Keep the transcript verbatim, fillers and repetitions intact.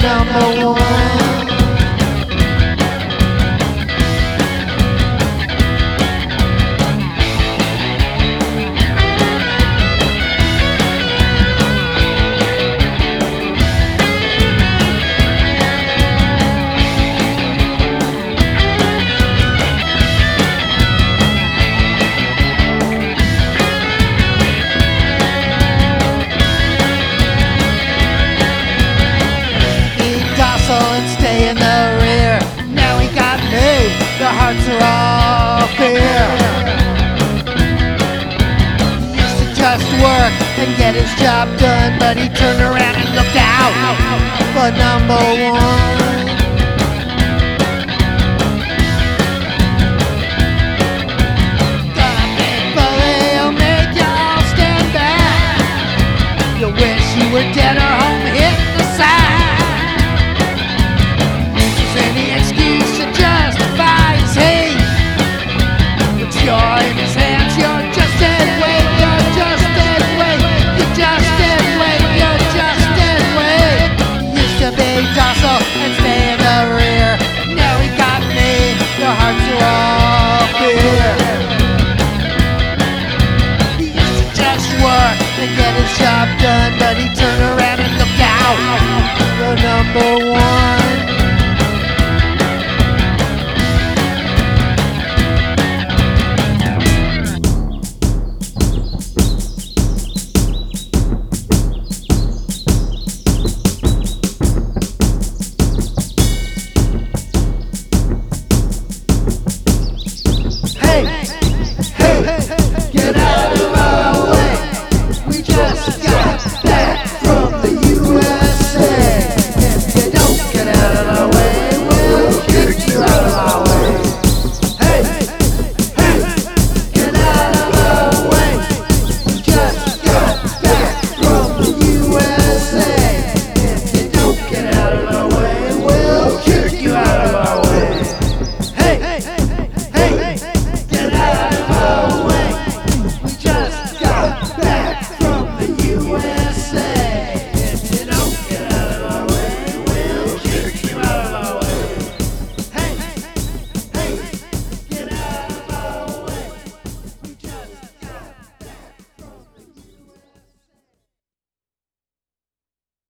number one. And stay in the rear. Now he got me, the hearts are all fear. He used to just work and get his job done, but he turned around and looked out for number one. Got a big bully, he'll make y'all stand back. You wish you were dead or home hitting the side. And stay in the rear. Now he got me, the hearts are all fear. He used to just work and get his job done, but he turned around and looked out for number one. Hey!